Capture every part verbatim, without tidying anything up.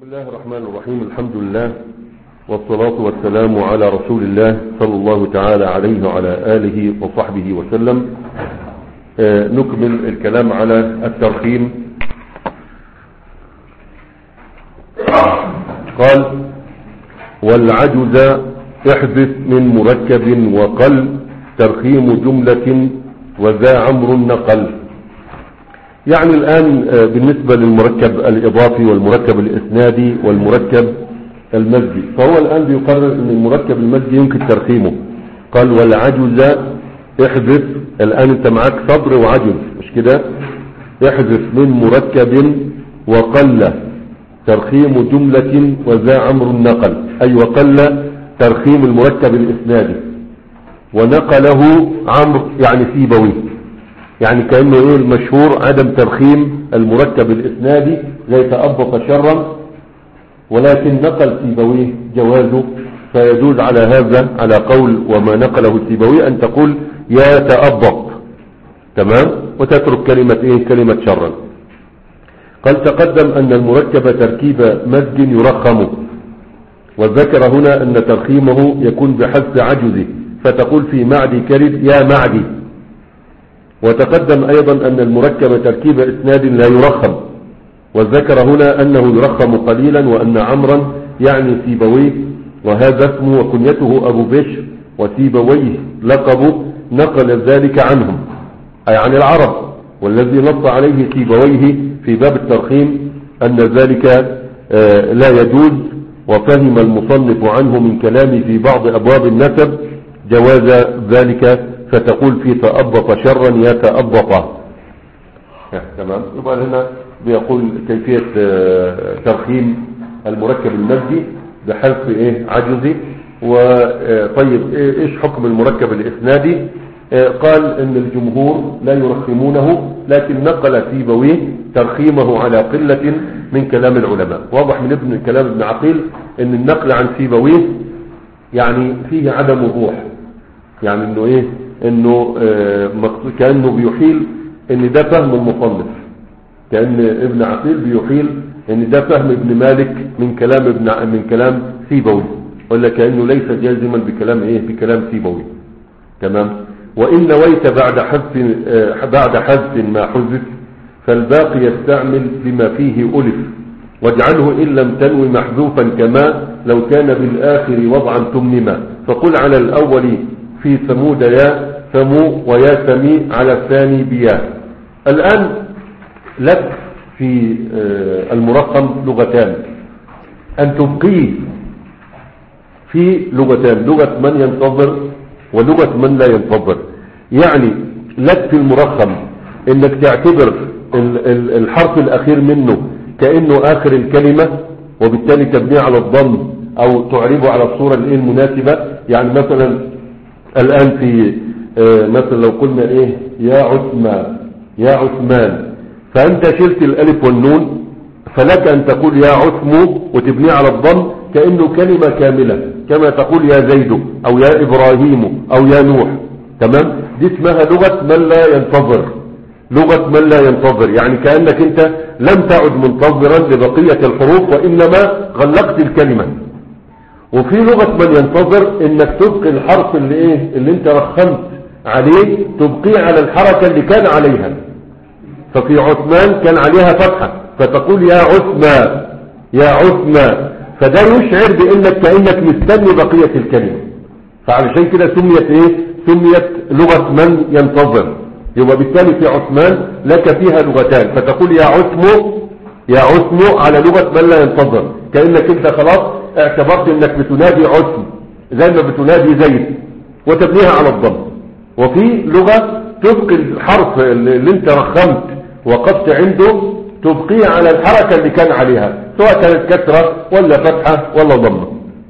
بسم الله الرحمن الرحيم. الحمد لله والصلاة والسلام على رسول الله صلى الله تعالى عليه وعلى آله وصحبه وسلم. آه نكمل الكلام على الترخيم. قال والعجز احدث من مركب وقل ترخيم جملة وذا عمر نقل. يعني الآن بالنسبة للمركب الإضافي والمركب الإسنادي والمركب المزجي، فهو الآن بيقرر أن المركب المزجي يمكن ترخيمه. قال والعجز احذف، الآن انت معاك صبر وعجز مش كده، احذف من مركب وقل ترخيم جملة وذا عمر نقل، أي وقل ترخيم المركب الإسنادي ونقله عمرو يعني سيبوي، يعني كأنه ايه المشهور عدم ترخيم المركب الإسنادي ليس أضبط شرا، ولكن نقل سيبويه جوازه، فيجوز على هذا على قول وما نقله سيبويه أن تقول يا تأضبط، تمام، وتترك كلمة ايه كلمة شرا. قال تقدم أن المركب تركيب مزج يرخم، وذكر هنا أن ترخيمه يكون بحذف عجزه، فتقول في معدي كرد يا معدي. وتقدم أيضا أن المركب تركيب إسناد لا يرخم، وذكر هنا أنه يرخم قليلا، وأن عمرا يعني سيبويه، وهذا اسمه وكنيته أبو بشر، وسيبويه لقبه، نقل ذلك عنهم أي عن العرب، والذي نص عليه سيبويه في باب الترخيم أن ذلك لا يجوز، وفهم المصنف عنه من كلامه في بعض أبواب النسب جواز ذلك، فتقول في تأضط شرا يا تأضط. تمام. يبقى هنا بيقول كيفية ترخيم المركب المزجي بحذف ايه عجزي. وطيب ايش حكم المركب الاسنادي؟ قال ان الجمهور لا يرخمونه، لكن نقل سيبويه ترخيمه على قلة من كلام العلماء. واضح من ابن كلام ابن عقيل ان النقل عن سيبويه يعني فيه عدم وضوح، يعني انه ايه انه مقصود كأنه بيحيل ان ده فهم المصنف، كأن ابن عقيل بيحيل ان ده فهم ابن مالك من كلام ابن من كلام سيبوي، ولا كأنه ليس جازما بكلام ايه بكلام سيبوي. تمام. وإن نويت بعد حذف بعد حذف ما حذف فالباقي يستعمل بما فيه ألف، واجعله إن لم تنوي محذوفا كما لو كان بالآخر وضعا تمنما، فقل على الأول في ثمود يا ثمو ويا ثمي على الثاني بيا. الآن لك في المرقم لغتان أن تبقيه في لغتان، لغة من ينتظر ولغة من لا ينتظر. يعني لك في المرقم انك تعتبر الحرف الأخير منه كأنه آخر الكلمة، وبالتالي تبنيه على الضم أو تعربه على الصورة المناسبة. يعني مثلا الآن في آه مثلا لو قلنا ايه يا عثمان يا عثمان، فانت شلت الالف والنون، فلك ان تقول يا عثمو وتبنيه على الضم كأنه كلمة كاملة، كما تقول يا زيد او يا ابراهيم او يا نوح. تمام. دي اسمها لغة من لا ينتظر، لغة من لا ينتظر، يعني كأنك انت لم تعد منتظرا لبقية الحروف، وانما غلقت الكلمة. وفي لغة من ينتظر انك تبقي الحرف اللي ايه اللي انت رخمت عليه تبقيه على الحركة اللي كان عليها. ففي عثمان كان عليها فتحة، فتقول يا عثمان يا عثمان، فده يشعر بانك كأنك مستني بقية الكلمة، فعلشان كده سميت ايه سميت لغة من ينتظر. يبقى بالتالي في عثمان لك فيها لغتان، فتقول يا عثمو يا عثمو على لغة من لا ينتظر، كأنك انت خلاص اعتبرت انك بتنادي عثم زي ما بتنادي زيد وتبنيها على الضم. وفي لغة تبقي الحرف اللي انت رخمت وقفت عنده تبقيه على الحركة اللي كان عليها، سواء كانت كسرة ولا فتحة ولا ضمة.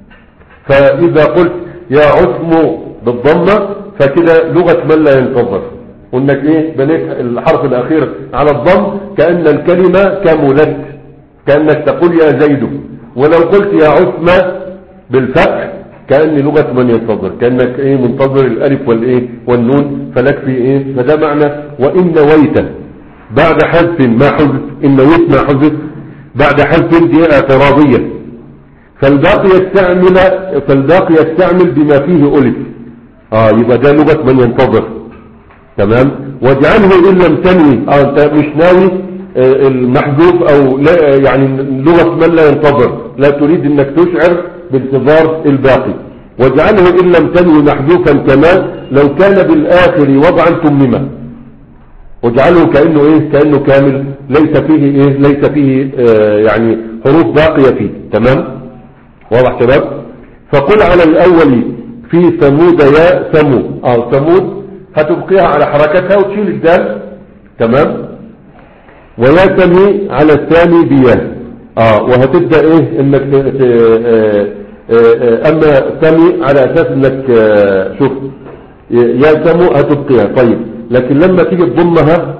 فإذا قلت يا عثم بالضمة فكده لغة من لا ينتظر، وانك ايه بنيت الحرف الاخير على الضم كأن الكلمة كملت، كأنك تقول يا زيد. ولو قلت يا عثمة بالفتح كأن لغة من ينتظر، كأنك ايه منتظر الالف والايه والنون، فلك في ايه فده معنى وإن نويت بعد حذف ما حذف، إن نويت ما حذف بعد حذف دي اعتراضية، فالباقي يستعمل فالباقي يستعمل بما فيه ألف. اه يبقى ده لغة من ينتظر. تمام. واجعله إن لم تنوي، اه انت مش ناوي آه المحذوف او لا، يعني لغة من لا ينتظر، لا تريد انك تشعر بانتظار الباقي. واجعله إن لم تنوي محذوفا كما لو كان بالآخر وضعا تمما. واجعله كأنه ايه، كأنه كامل ليس فيه ايه، ليس فيه آه يعني حروف باقية فيه. تمام. واضح شباب. فقل على الأول في ثمود يا ثمود، اه ثمود هتبقيها على حركتها وتشيل الدال. تمام. ويا ثمي على الثاني بيا، اه وهتبدأ ايه انك اه اه اما ثمي على اساس انك اه شوف يا ثمو هتبقيها. طيب لكن لما تيجي تضمها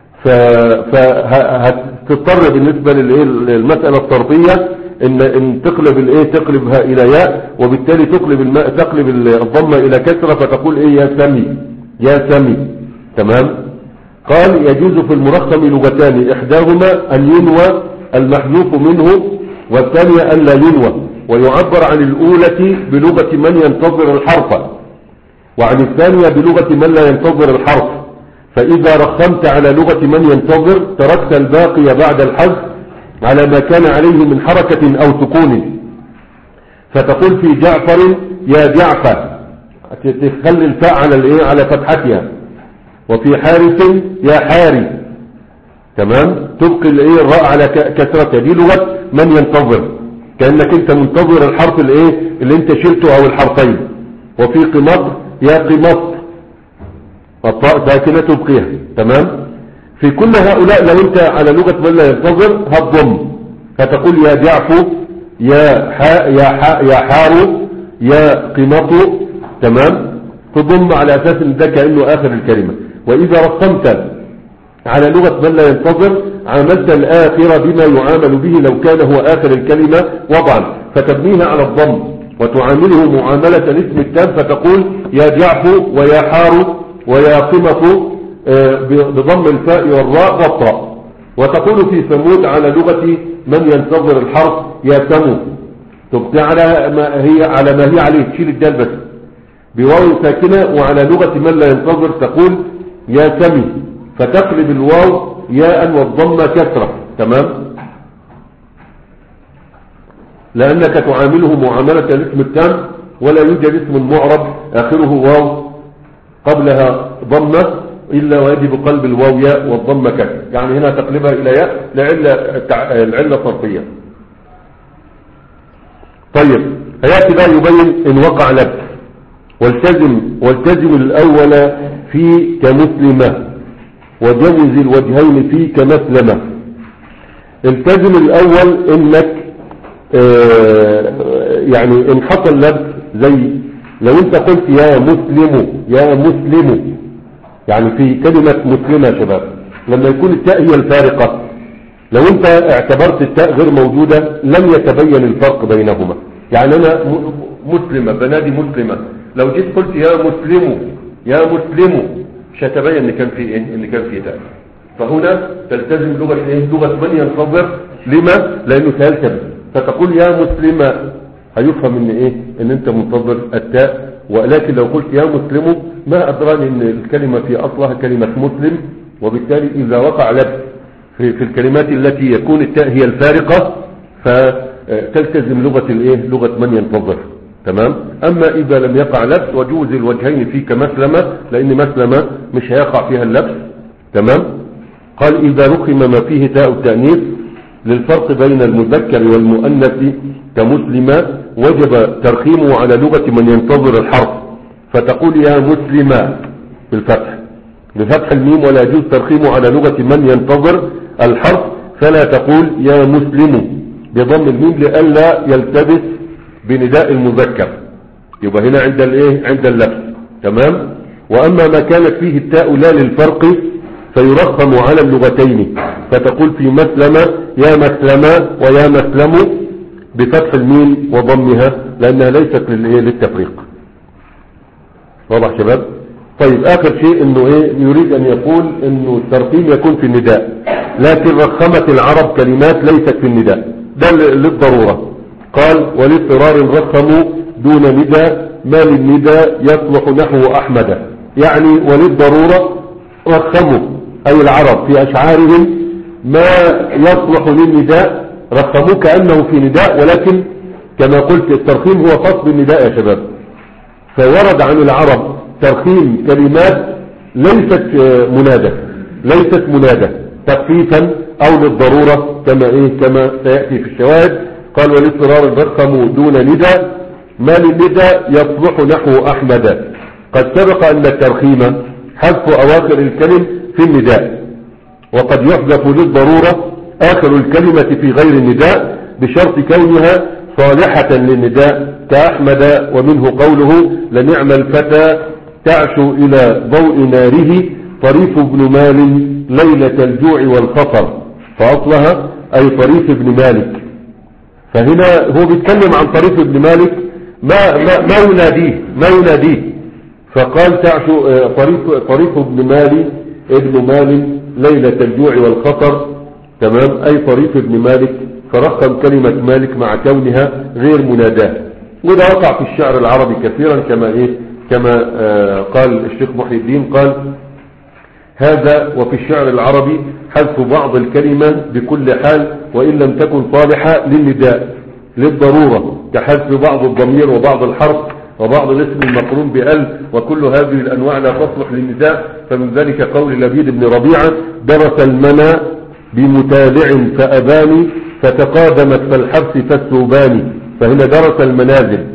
فهتضطر بالنسبة للمسألة الصرفية ان ان تقلب الايه، تقلبها الى ياء، وبالتالي تقلب الماء تقلب الضمه الى كسره، فتقول ايه يا سمي، يا سمي. تمام. قال يجوز في المرخم لغتان، احداهما ان ينوى المحذوف منه، والثانيه ان لا ينوى، ويعبر عن الاولى بلغه من ينتظر الحرف، وعن الثانيه بلغه من لا ينتظر الحرف. فاذا رخمت على لغه من ينتظر تركت الباقي بعد الحذف على ما كان عليه من حركة أو سكون، فتقول في جعفر يا جعفر، تخلي الفاء على الايه، على فتحتها. وفي حارس يا حاري. تمام. تبقي الايه الراء على كسرتها. دي لغة من ينتظر، كأنك انت منتظر الحرف الايه اللي انت شلته او الحرفين. وفي قمط يا قمط، الطاء ساكنة تبقيها. تمام. في كل هؤلاء لو انت على لغة من لا ينتظر هتضم، فتقول يا جعفو يا حا يا حا يا حارو يا قمطو. تمام. تضم على اساس ان ده كأنه اخر الكلمة. واذا رقمت على لغة من لا ينتظر عاملت الاخر بما يعامل به لو كان هو اخر الكلمة وضعا، فتبنيها على الضم وتعامله معاملة الاسم التام، فتقول يا جعفو ويا حارو ويا قمطو بضم الفاء والراء والطاء. وتقول في ثمود على لغة من ينتظر الحرف يا ثمود، تبقى على ما هي على ما هي عليه، تشيل الدال بس بواو ساكنة. وعلى لغة من لا ينتظر تقول يا ثمي، فتقلب الواو ياء والضمة كسرة. تمام. لأنك تعامله معاملة الاسم التام، ولا يوجد اسم معرب آخره واو قبلها ضمة إلا ويجب قلب الواو ياء والضمة كسر، يعني هنا تقلبها إلى ياء لعلة العلة صرفية. طيب هيأتي بقى يبين إن وقع لبس. والتزم والتزم الأول في كمسلمة، وجوز الوجهين في كمسلمة. التزم الأول إنك آه يعني إن حصل لبس، زي لو أنت قلت يا مسلم يا مسلم، يعني في كلمة مسلمة يا شباب لما يكون التاء هي الفارقة، لو انت اعتبرت التاء غير موجودة لم يتبين الفرق بينهما. يعني انا مسلمة بنادي مسلمة، لو جيت قلت يا مسلم يا مسلم مش هتبين ان كان في ايه، ان كان في تاء. فهنا تلتزم لغة ايه، لغة من ينتظر. لما؟ لانه سيلتبس، فتقول يا مسلمة هيفهم ان ايه، ان انت منتظر التاء. ولكن لو قلت يا مسلم ما أدراني أن الكلمة في أصلها كلمة مسلم، وبالتالي إذا وقع لبس في, في الكلمات التي يكون التاء هي الفارقة فتلتزم لغة الإيه؟ لغة من ينتظر. تمام. أما إذا لم يقع لبس وجوز الوجهين فيه كمسلمة، لأن مسلمة مش هيقع فيها اللبس. تمام. قال إذا رقم ما فيه تاء التأنيث للفرق بين المذكر والمؤنث كمسلمة وجب ترخيمه على لغة من ينتظر الحرف، فتقول يا مسلمة بالفتح بفتح الميم، ولا يجوز ترخيمه على لغة من ينتظر الحرف، فلا تقول يا مسلم بضم الميم لئلا يلتبس بنداء المذكر. يبقى هنا عند الايه، عند اللبس. تمام. واما ما كانت فيه التاء لا للفرق فيرخم على اللغتين، فتقول في مسلمة يا مسلمة ويا مسلم بفتح الميم وضمها، لانها ليست للتفريق. واضح شباب؟ طيب اخر شيء انه ايه يريد ان يقول انه الترقيم يكون في النداء، لكن رخمت العرب كلمات ليست في النداء، ده للضرورة. قال ولاضطرار رخموا دون نداء ما للنداء يصلح نحو احمد، يعني وللضرورة رخموا اي العرب في اشعارهم ما يصلح للنداء، رخموه كأنه في نداء، ولكن كما قلت الترخيم هو خاص بالنداء يا شباب. فورد عن العرب ترخيم كلمات ليست منادى، ليست منادى تخفيفا او للضرورة كما ايه كما سيأتي في الشواهد. قال والاضطرار رخموا دون ندى ما للندى يصلح نحو احمد. قد سبق ان الترخيم حذف اواخر الكلم في النداء، وقد يحذف للضرورة اخر الكلمة في غير النداء بشرط كونها صالحة للنداء كأحمد. ومنه قوله لنعم الفتى تعشو إلى ضوء ناره طريف بن مال ليلة الجوع والخطر، فأصلها أي طريف بن مالك. فهنا هو بيتكلم عن طريف بن مالك ما, ما, ما يناديه ما يناديه فقال تعشو طريف, طريف بن مال ابن مال ليلة الجوع والخطر، تمام، أي طريف بن مالك، فرخم كلمة مالك مع كونها غير مناداه. وده وقع في الشعر العربي كثيرا كما ايه كما آه قال الشيخ محي الدين، قال هذا وفي الشعر العربي حذف بعض الكلمة بكل حال وإن لم تكن صالحة للنداء للضرورة، كحذف بعض الضمير وبعض الحرف وبعض الاسم المقرون بأل، وكل هذه الأنواع لا تصلح للنداء. فمن ذلك قول لبيد بن ربيعة درس المنى بمتالع فأباني فتقادمت فالحبس فالثوبان. فهنا درس المنازل،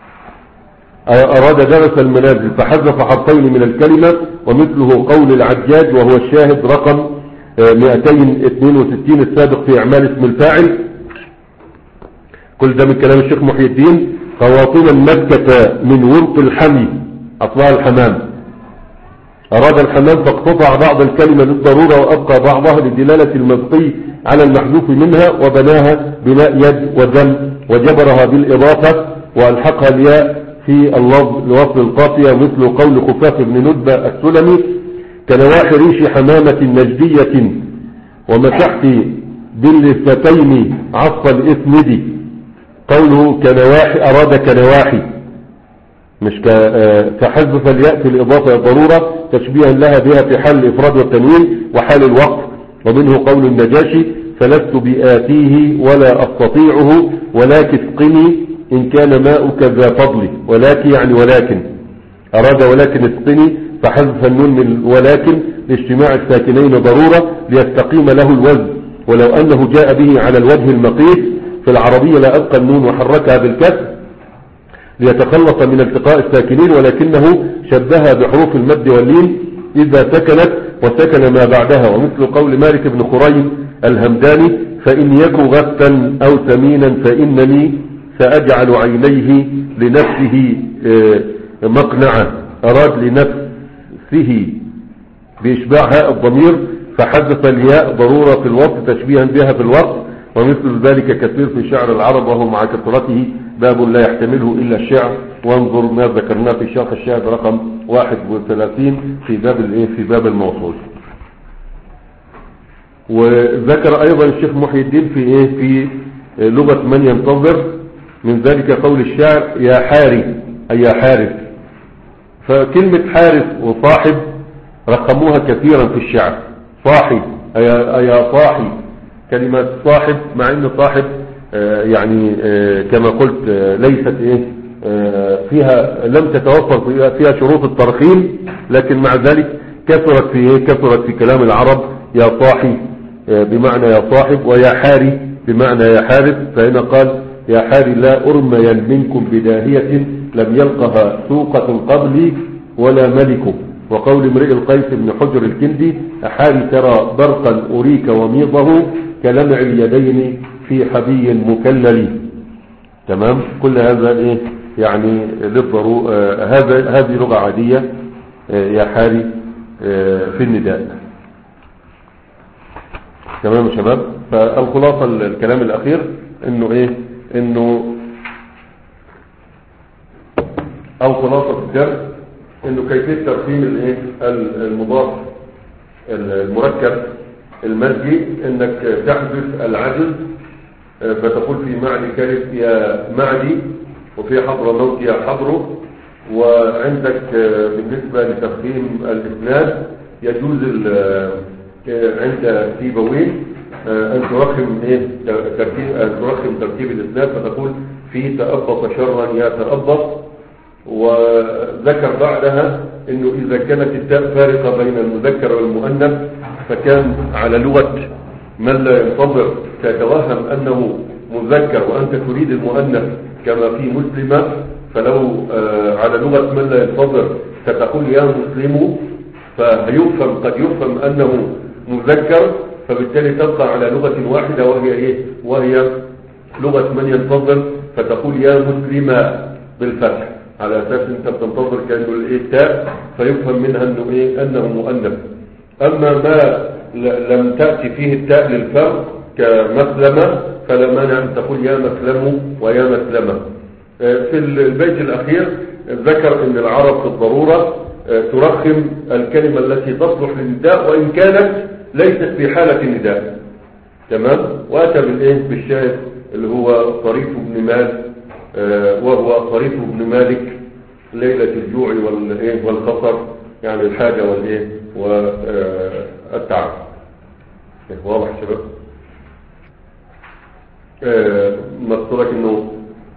أراد درس المنازل فحذف حرفين من الكلمة، ومثله قول العجاج وهو الشاهد رقم مئتين واثنين وستين السابق في أعمال اسم الفاعل. كل ده من كلام الشيخ محي الدين. قواطنا مكة من ورق الحمي أطلال الحمام، أراد الحمام فاقتطع بعض الكلمة للضرورة وأبقى بعضها لدلالة المبقي على المحذوف منها، وبناها بناء يد وذم وجبرها بالإضافة وألحقها الياء في اللفظ لوصل القافية، مثل قول خفاف بن ندبة السلمي كنواحي ريش حمامة نجدية ومسحت باللفتين عصف الإثمد. قوله كنواحي أراد كنواحي مش كحذف الياء في الإضافة الضرورة تشبيها لها بها في حال الإفراد والتنوين وحال الوقف. ومنه قول النجاشي فلست بآتيه ولا أستطيعه ولكن اسقني إن كان ماؤك ذا فضل. ولكن يعني ولكن أراد ولكن اسقني فحذف النون من ولكن لاجتماع الساكنين ضرورة ليستقيم له الوزن، ولو أنه جاء به على الوجه المقيس في العربية لا أبقى النون وحركها بالكسر ليتخلص من التقاء الساكنين، ولكنه شبهها بحروف المد واللين إذا سكنت وسكن ما بعدها. ومثل قول مالك بن خريم الهمداني فإن يكو غثا أو ثمينا فإنني سأجعل عينيه لنفسه مقنعة، أراد لنفسه بإشباع هاء الضمير فحذف الياء ضرورة في الوقت تشبيها بها في الوقت. ومثل ذلك كثير في شعر العرب وهو مع كثرته باب لا يحتمله إلا الشعر. وانظر ما ذكرناه في شرح الشاهد رقم واحد وثلاثين في باب الايه في باب الموصول. وذكر ايضا الشيخ محي الدين في ايه في لغة من ينتظر من ذلك قول الشاعر يا حاري اي يا حارس. فكلمة حارس وصاحب رقموها كثيرا في الشعر، صاحب اي يا صاحي. كلمة صاحب مع ان صاحب آه يعني آه كما قلت آه ليست ايه آه فيها لم تتوفر فيها, فيها شروط الترخيم، لكن مع ذلك كثرت في ايه كثرت في كلام العرب يا صاحي آه بمعنى يا صاحب، ويا حاري بمعنى يا حارس. فهنا قال يا حاري لا أرمي منكم بداهية لم يلقها سوقة قبلي ولا ملك. وقول امرئ القيس بن حجر الكندي أحاري ترى برقا أريك وميضه كلمع اليدين في حبي مكلل. تمام. كل هذا ايه يعني للضرورة آه هذا هذه لغة عادية آه يا حاري آه في النداء. تمام يا شباب. فالخلاصة الكلام الأخير انه ايه انه او خلاصة الدرس انه كيفية ترقيم الايه المضاف المركب المزجي، انك تحذف العجز فتقول في معدي كلف يا معدي، وفي حضر موت يا حضره. وعندك بالنسبة لترقيم الاسناد يجوز عند سيبويه ان ترقم ايه تركيب ان ترقم تركيب الاسناد فتقول في تأبط شرا يا تأبط. وذكر بعدها انه اذا كانت التاء فارقة بين المذكر والمؤنث فكان على لغة من لا ينتظر تتوهم انه مذكر وانت تريد المؤنث كما في مسلمة، فلو على لغة من لا ينتظر ستقول يا مسلم فيفهم قد يفهم انه مذكر، فبالتالي تبقى على لغة واحدة وهي ايه وهي لغة من ينتظر فتقول يا مسلمة بالفتح على اساس انت بتنتظر كانه الايه التاء فيفهم منها انه ايه انه مؤنث. اما ما لم تاتي فيه التاء للفرق كمسلمه فلا مانع ان تقول يا مسلم ويا مسلمه. في البيت الاخير ذكر ان العرب في الضروره ترخم الكلمه التي تصلح للنداء وان كانت ليست في حاله النداء. تمام. واتى بالايه بالشاهد اللي هو طريف بن مال، وهو طريف بن مالك ليلة الجوع والايه والخطر، يعني الحاجة والايه والتعب. واضح شباب؟ مقصودك انه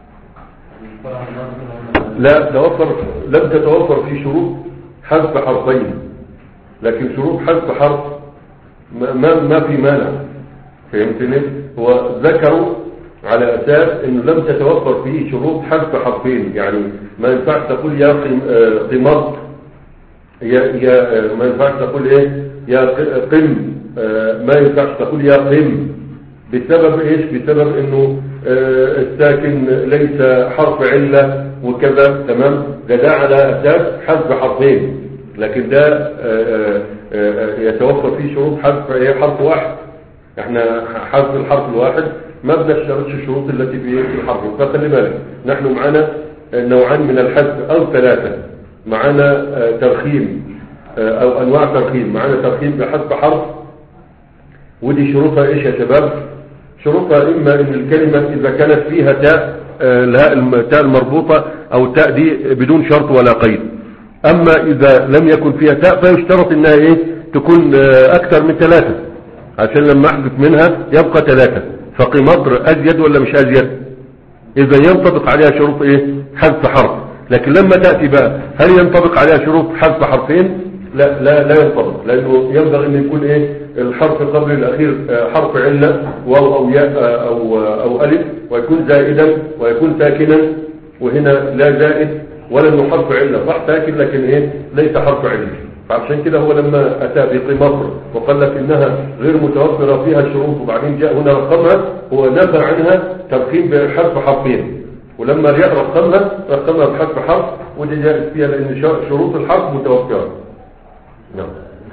لا توفر لم تتوفر في شروط حذف حرفين، لكن شروط حذف حرف ما ما في مانع. فهمتني؟ هو ذكروا على اساس انه لم تتوفر فيه شروط حذف حرفين، يعني ما ينفعش تقول يا قمر يا يا ما ينفعش تقول ايه يا قم، ما ينفعش تقول يا قم بسبب ايش؟ بسبب انه الساكن ليس حرف عله وكذا. تمام. ده ده على اساس حذف حرفين، لكن ده يتوفر فيه شروط حذف ايه حرف واحد. احنا حذف الحرف الواحد ما بنشترطش الشروط التي في الحرف. فخلي بالك نحن معنا نوعان من الحذف او ثلاثه، معنا ترخيم او انواع ترخيم. معنا ترخيم بحذف حرف، ودي شروطها ايش يا شباب؟ شروطها اما ان الكلمه اذا كانت فيها تاء التاء المربوطه او التاء دي بدون شرط ولا قيد. اما اذا لم يكن فيها تاء فيشترط انها ايه تكون اكثر من ثلاثه، عشان لما احذف منها يبقى ثلاثه. فقمطر ازيد ولا مش ازيد؟ اذا ينطبق عليها شروط ايه حذف حرف. لكن لما تأتي بقى هل ينطبق عليها شروط حذف حرفين؟ لا لا لا ينطبق، لانه ينبغي ان يكون ايه الحرف قبل الاخير حرف عله واو او ياء او او الف، ويكون زائدا ويكون ساكنا، وهنا لا زائد ولا انه حرف عله، صح ساكن لكن ايه ليس حرف عله. فعشان كده هو لما اتى بقمطر وقال لك انها غير متوفره فيها الشروط وبعدين جاء هنا رقمها، هو نفى عنها ترقيم بحرف حرفين، ولما جاء رقمها رقمها بحرف حرف، ودي جاءت فيها لان شروط الحرف متوفره. نعم.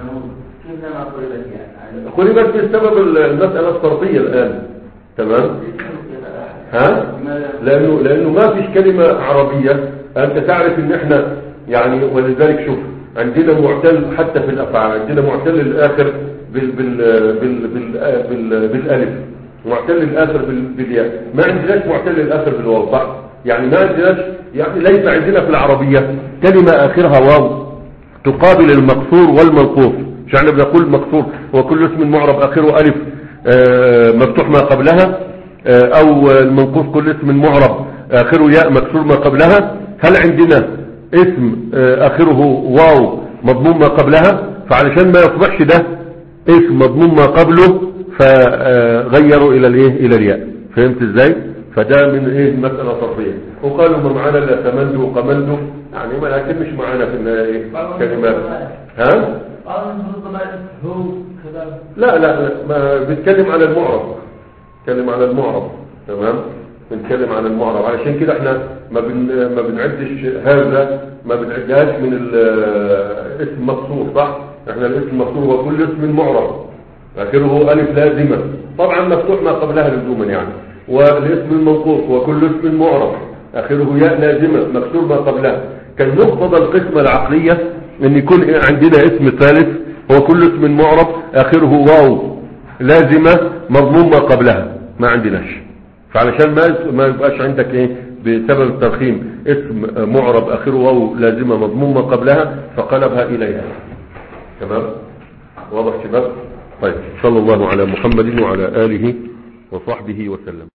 قلبت بسبب المساله الصرفيه الان. تمام. ها لانه لانه ما فيش كلمه عربيه انت تعرف ان احنا يعني، ولذلك شوف عندنا معتل حتى في الافعال، عندنا معتل الاخر بال بال بال بال بال بالالف، معتل الاخر بالياء، ما عندناش معتل الاخر بالواو، صح؟ يعني ما عندناش، يعني ليس عندنا في العربيه كلمه اخرها واو تقابل المقصور والمنقوص. مش احنا بنقول مقصور هو كل اسم معرب اخره الف مفتوح ما قبلها، او المنقوص كل اسم معرب اخره ياء مكسور ما قبلها. هل عندنا اسم اخره واو مضموم ما قبلها؟ فعلشان ما يصبحش ده اسم مضموم ما قبله فغيروا الى الايه الى الياء. فهمت ازاي؟ فده من ايه مساله صرفيه. وقالوا ما معانا الا تمندو وقمندو، يعني ما لكن مش معانا في ايه كلمات. ها لا لا ما بنتكلم على المعرب، بنتكلم على المعرب. تمام. بنتكلم عن المعرب، علشان كده احنا ما بن ما بنعدش هذا، ما بنعدهاش من الاسم مقصور، صح؟ احنا الاسم المقصور هو كل اسم معرب اخره الف لازمه، طبعا مفتوح ما قبلها لزوما يعني. والاسم المنقوص هو كل اسم معرب اخره ياء لازمه مكسور ما قبلها. كان مقتضى القسمة العقلية ان يكون عندنا اسم ثالث هو كل اسم معرب اخره واو لازمة مضمون ما قبلها، ما عندناش. فعلشان ما ما يبقاش عندك ايه بسبب الترخيم اسم معرب اخره واو لازمة مضمون ما قبلها فقلبها اليها. تمام؟ واضح شباب؟ طيب، صلى الله على محمد وعلى آله وصحبه وسلم.